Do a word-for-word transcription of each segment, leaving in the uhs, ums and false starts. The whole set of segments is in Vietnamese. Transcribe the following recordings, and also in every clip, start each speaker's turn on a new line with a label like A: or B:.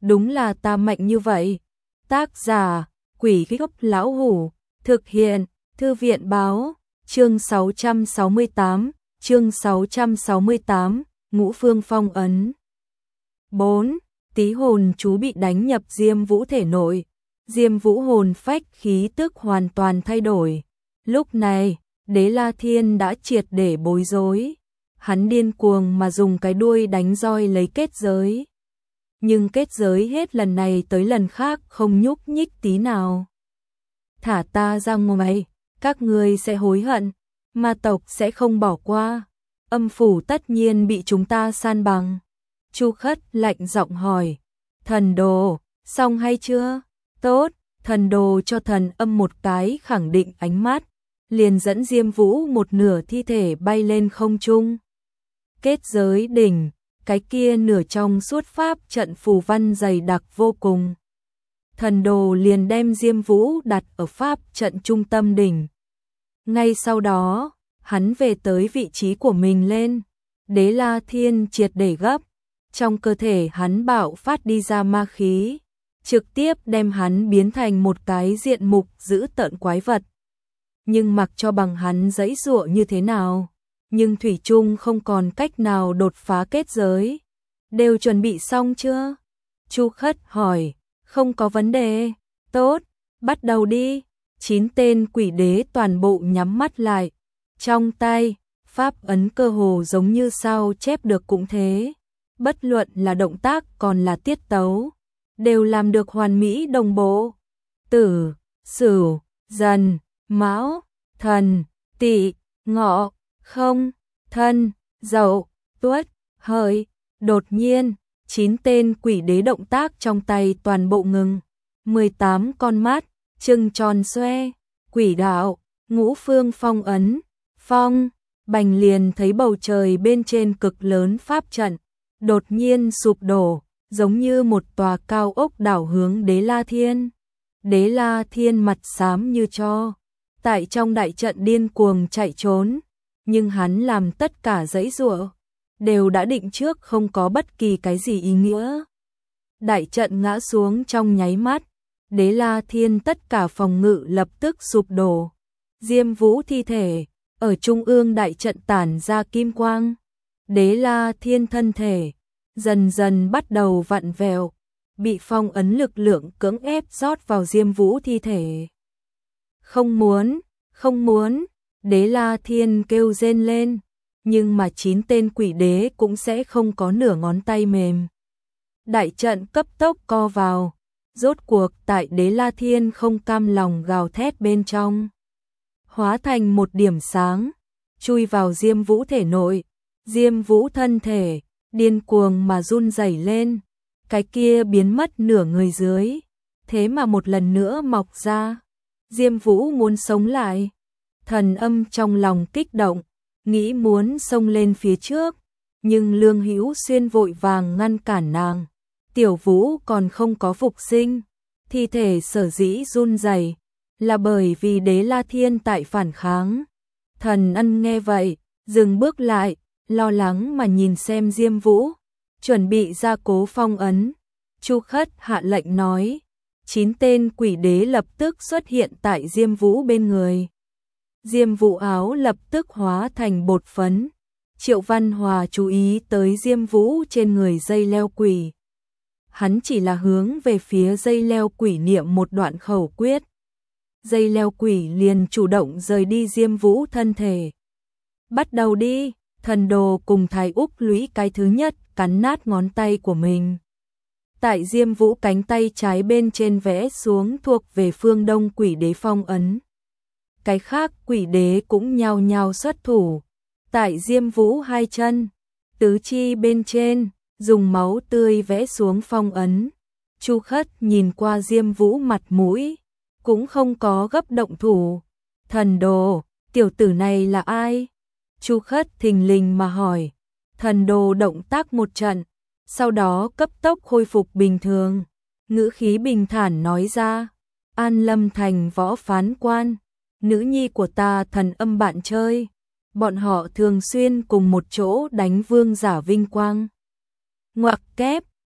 A: đúng là ta mạnh như vậy. Tác giả, Quỷ Gốc Lão Hủ, thực hiện, Thư viện báo, chương sáu trăm sáu mươi tám, chương sáu trăm sáu mươi tám, Ngũ Phương Phong ấn. bốn. Tí hồn chú bị đánh nhập Diêm Vũ thể nội. Diêm Vũ hồn phách khí tức hoàn toàn thay đổi. Lúc này, Đế La Thiên đã triệt để bối rối. Hắn điên cuồng mà dùng cái đuôi đánh roi lấy kết giới. Nhưng kết giới hết lần này tới lần khác không nhúc nhích tí nào. Thả ta ra ngoài, các ngươi sẽ hối hận, ma tộc sẽ không bỏ qua. Âm phủ tất nhiên bị chúng ta san bằng. Chu Khất lạnh giọng hỏi, thần đồ, xong hay chưa? Tốt, thần đồ cho thần âm một cái khẳng định ánh mắt, liền dẫn Diêm Vũ một nửa thi thể bay lên không trung. Kết giới đỉnh, cái kia nửa trong suốt pháp trận phù văn dày đặc vô cùng. Thần đồ liền đem Diêm Vũ đặt ở pháp trận trung tâm đỉnh. Ngay sau đó, hắn về tới vị trí của mình lên. Đế La Thiên triệt để gấp, trong cơ thể hắn bạo phát đi ra ma khí, trực tiếp đem hắn biến thành một cái diện mục dữ tợn quái vật. Nhưng mặc cho bằng hắn giãy giụa như thế nào, nhưng thủy chung không còn cách nào đột phá kết giới. Đều chuẩn bị xong chưa? Chu Khất hỏi. Không có vấn đề. Tốt, bắt đầu đi. Chín tên quỷ đế toàn bộ nhắm mắt lại. Trong tay, pháp ấn cơ hồ giống như sao chép được cũng thế. Bất luận là động tác còn là tiết tấu, đều làm được hoàn mỹ đồng bộ. Tử, Sửu, Dần, Mão, Thần, Tỵ, Ngọ, Không, Thân, Dậu, Tuất, Hợi. Đột nhiên, chín tên quỷ đế động tác trong tay toàn bộ ngừng. mười tám con mắt, trừng tròn xoe, quỷ đạo, Ngũ Phương Phong ấn, phong, bành liền thấy bầu trời bên trên cực lớn pháp trận, đột nhiên sụp đổ, giống như một tòa cao ốc đảo hướng Đế La Thiên. Đế La Thiên mặt xám như tro, tại trong đại trận điên cuồng chạy trốn, nhưng hắn làm tất cả giãy giụa đều đã định trước, không có bất kỳ cái gì ý nghĩa. Đại trận ngã xuống trong nháy mắt, Đế La Thiên tất cả phòng ngự lập tức sụp đổ. Diêm Vũ thi thể ở trung ương đại trận tản ra kim quang. Đế La Thiên thân thể dần dần bắt đầu vặn vẹo, bị phong ấn lực lượng cưỡng ép rót vào Diêm Vũ thi thể. Không muốn, không muốn, Đế La Thiên kêu rên lên. Nhưng mà chín tên quỷ đế cũng sẽ không có nửa ngón tay mềm. Đại trận cấp tốc co vào, rốt cuộc tại Đế La Thiên không cam lòng gào thét bên trong, hóa thành một điểm sáng, chui vào Diêm Vũ thể nội. Diêm Vũ thân thể điên cuồng mà run rẩy lên, cái kia biến mất nửa người dưới, thế mà một lần nữa mọc ra. Diêm Vũ muốn sống lại. Thần âm trong lòng kích động, nghĩ muốn xông lên phía trước, nhưng Lương Hữu Xuyên vội vàng ngăn cản nàng. Tiểu Vũ còn không có phục sinh, thi thể sở dĩ run rẩy là bởi vì Đế La Thiên tại phản kháng. Thần Ân nghe vậy, dừng bước lại, lo lắng mà nhìn xem Diêm Vũ, chuẩn bị ra cố phong ấn. Chu Khất hạ lệnh nói, chín tên quỷ đế lập tức xuất hiện tại Diêm Vũ bên người. Diêm Vũ áo lập tức hóa thành bột phấn. Triệu Văn Hòa chú ý tới Diêm Vũ trên người dây leo quỷ. Hắn chỉ là hướng về phía dây leo quỷ niệm một đoạn khẩu quyết. Dây leo quỷ liền chủ động rời đi Diêm Vũ thân thể. Bắt đầu đi, thần đồ cùng Thái Úc Lũy cái thứ nhất cắn nát ngón tay của mình. Tại Diêm Vũ cánh tay trái bên trên vẽ xuống thuộc về phương Đông quỷ đế phong ấn. Cái khác quỷ đế cũng nhao nhao xuất thủ. Tại Diêm Vũ hai chân, tứ chi bên trên, dùng máu tươi vẽ xuống phong ấn. Chu Khất nhìn qua Diêm Vũ mặt mũi, cũng không có gấp động thủ. Thần đồ, tiểu tử này là ai? Chu Khất thình lình mà hỏi. Thần đồ động tác một trận, sau đó cấp tốc khôi phục bình thường. Ngữ khí bình thản nói ra, An Lâm Thành võ phán quan, nữ nhi của ta thần âm bạn chơi. Bọn họ thường xuyên cùng một chỗ đánh vương giả vinh quang. Ngoặc kép,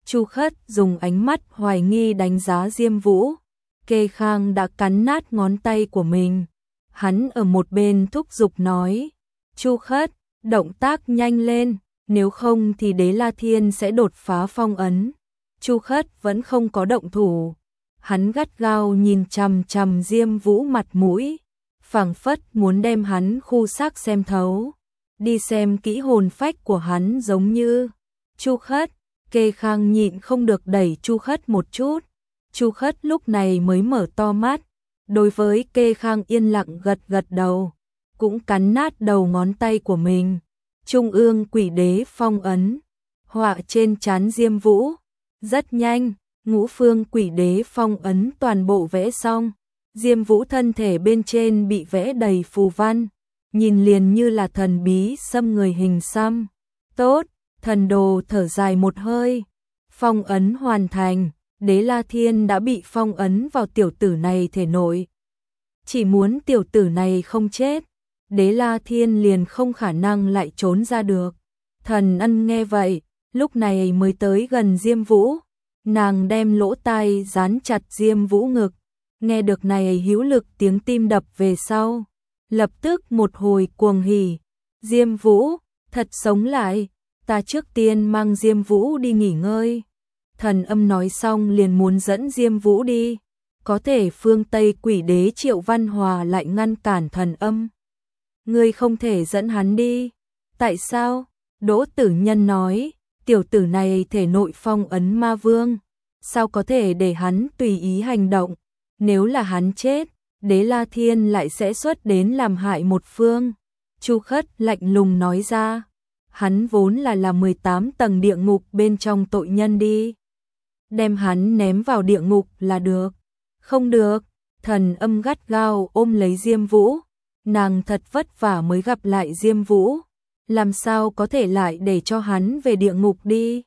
A: Chu Khất dùng ánh mắt hoài nghi đánh giá Diêm Vũ. Kê Khang đã cắn nát ngón tay của mình. Hắn ở một bên thúc giục nói, Chu Khất, động tác nhanh lên, nếu không thì Đế La Thiên sẽ đột phá phong ấn. Chu Khất vẫn không có động thủ. Hắn gắt gao nhìn chằm chằm Diêm Vũ mặt mũi, phảng phất muốn đem hắn khu xác xem thấu. Đi xem kỹ hồn phách của hắn giống như Chu Khất. Kê Khang nhịn không được đẩy Chu Khất một chút. Chu Khất lúc này mới mở to mắt. Đối với Kê Khang yên lặng gật gật đầu, cũng cắn nát đầu ngón tay của mình. Trung ương quỷ đế phong ấn, họa trên trán Diêm Vũ. Rất nhanh, ngũ phương quỷ đế phong ấn toàn bộ vẽ xong. Diêm Vũ thân thể bên trên bị vẽ đầy phù văn, nhìn liền như là thần bí xăm người hình xăm. Tốt, thần đồ thở dài một hơi. Phong ấn hoàn thành, Đế La Thiên đã bị phong ấn vào tiểu tử này thể nội. Chỉ muốn tiểu tử này không chết, Đế La Thiên liền không khả năng lại trốn ra được. Thần Ân nghe vậy, lúc này mới tới gần Diêm Vũ. Nàng đem lỗ tai dán chặt Diêm Vũ ngực. Nghe được này hữu lực tiếng tim đập về sau, lập tức một hồi cuồng hỉ. Diêm Vũ, thật sống lại, ta trước tiên mang Diêm Vũ đi nghỉ ngơi. Thần Âm nói xong liền muốn dẫn Diêm Vũ đi. Có thể phương Tây quỷ đế Triệu Văn Hòa lại ngăn cản Thần Âm. Ngươi không thể dẫn hắn đi. Tại sao? Đỗ Tử Nhân nói, tiểu tử này thể nội phong ấn ma vương. Sao có thể để hắn tùy ý hành động? Nếu là hắn chết, Đế La Thiên lại sẽ xuất đến làm hại một phương. Chu Khất lạnh lùng nói ra, hắn vốn là là mười tám tầng địa ngục bên trong tội nhân đi. Đem hắn ném vào địa ngục là được. Không được, Thần Âm gắt gao ôm lấy Diêm Vũ. Nàng thật vất vả mới gặp lại Diêm Vũ. Làm sao có thể lại để cho hắn về địa ngục đi?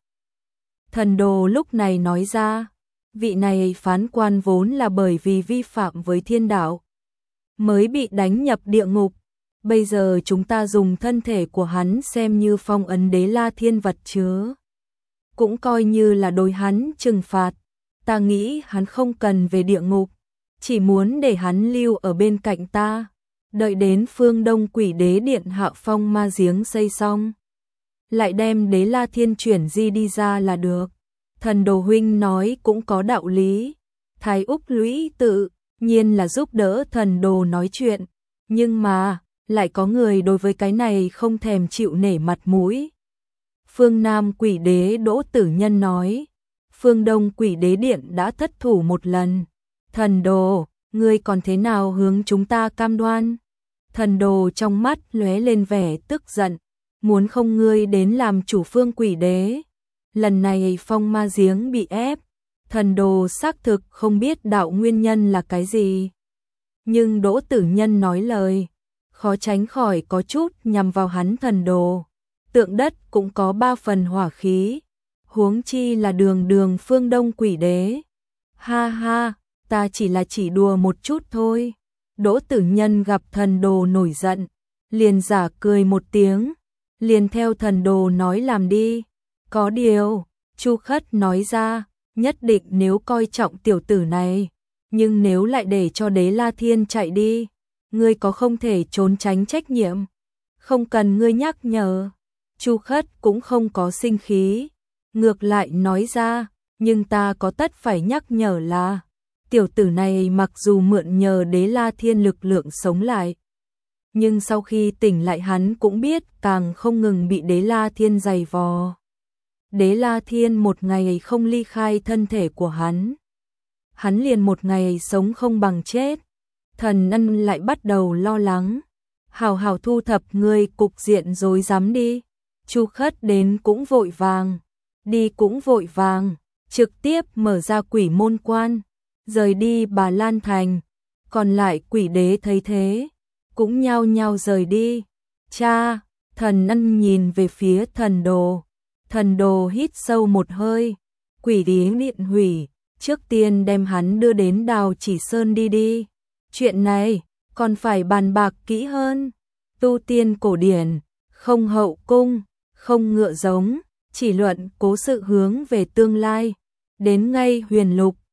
A: Thần Đồ lúc này nói ra, vị này phán quan vốn là bởi vì vi phạm với thiên đạo mới bị đánh nhập địa ngục. Bây giờ chúng ta dùng thân thể của hắn xem như phong ấn Đế La Thiên vật chứa, cũng coi như là đối hắn trừng phạt. Ta nghĩ hắn không cần về địa ngục, chỉ muốn để hắn lưu ở bên cạnh ta, đợi đến phương Đông quỷ đế điện hạ phong ma giếng xây xong, lại đem Đế La Thiên chuyển di đi ra là được. Thần Đồ huynh nói cũng có đạo lý. Thái Úc Lũy tự nhiên là giúp đỡ Thần Đồ nói chuyện, nhưng mà lại có người đối với cái này không thèm chịu nể mặt mũi. Phương Nam quỷ đế Đỗ Tử Nhân nói, phương Đông quỷ đế điện đã thất thủ một lần. Thần Đồ, ngươi còn thế nào hướng chúng ta cam đoan? Thần Đồ trong mắt lóe lên vẻ tức giận, muốn không ngươi đến làm chủ phương quỷ đế. Lần này phong ma giếng bị ép, Thần Đồ xác thực không biết đạo nguyên nhân là cái gì. Nhưng Đỗ Tử Nhân nói lời, khó tránh khỏi có chút nhằm vào hắn. Thần Đồ, tượng đất cũng có ba phần hỏa khí, huống chi là đường đường phương Đông quỷ đế. Ha ha, ta chỉ là chỉ đùa một chút thôi. Đỗ Tử Nhân gặp Thần Đồ nổi giận, liền giả cười một tiếng, liền theo Thần Đồ nói làm đi. Có điều, Chu Khất nói ra, nhất định nếu coi trọng tiểu tử này, nhưng nếu lại để cho Đế La Thiên chạy đi, ngươi có không thể trốn tránh trách nhiệm. Không cần ngươi nhắc nhở. Chu Khất cũng không có sinh khí, ngược lại nói ra, nhưng ta có tất phải nhắc nhở là, tiểu tử này mặc dù mượn nhờ Đế La Thiên lực lượng sống lại, nhưng sau khi tỉnh lại hắn cũng biết càng không ngừng bị Đế La Thiên giày vò. Đế La Thiên một ngày không ly khai thân thể của hắn, hắn liền một ngày sống không bằng chết. Thần Ân lại bắt đầu lo lắng, hào hào thu thập ngươi cục diện rối rắm đi. Chu Khất đến cũng vội vàng, đi cũng vội vàng, trực tiếp mở ra quỷ môn quan, rời đi Bà Lan Thành. Còn lại quỷ đế thấy thế, cũng nhao nhao rời đi. Cha, Thần Ân nhìn về phía Thần Đồ. Thần Đồ hít sâu một hơi, quỷ đế điện hủy, trước tiên đem hắn đưa đến Đào Chỉ Sơn đi đi. Chuyện này còn phải bàn bạc kỹ hơn. Tu tiên cổ điển, không hậu cung, không ngựa giống, chỉ luận cố sự hướng về tương lai. Đến ngay huyền lục,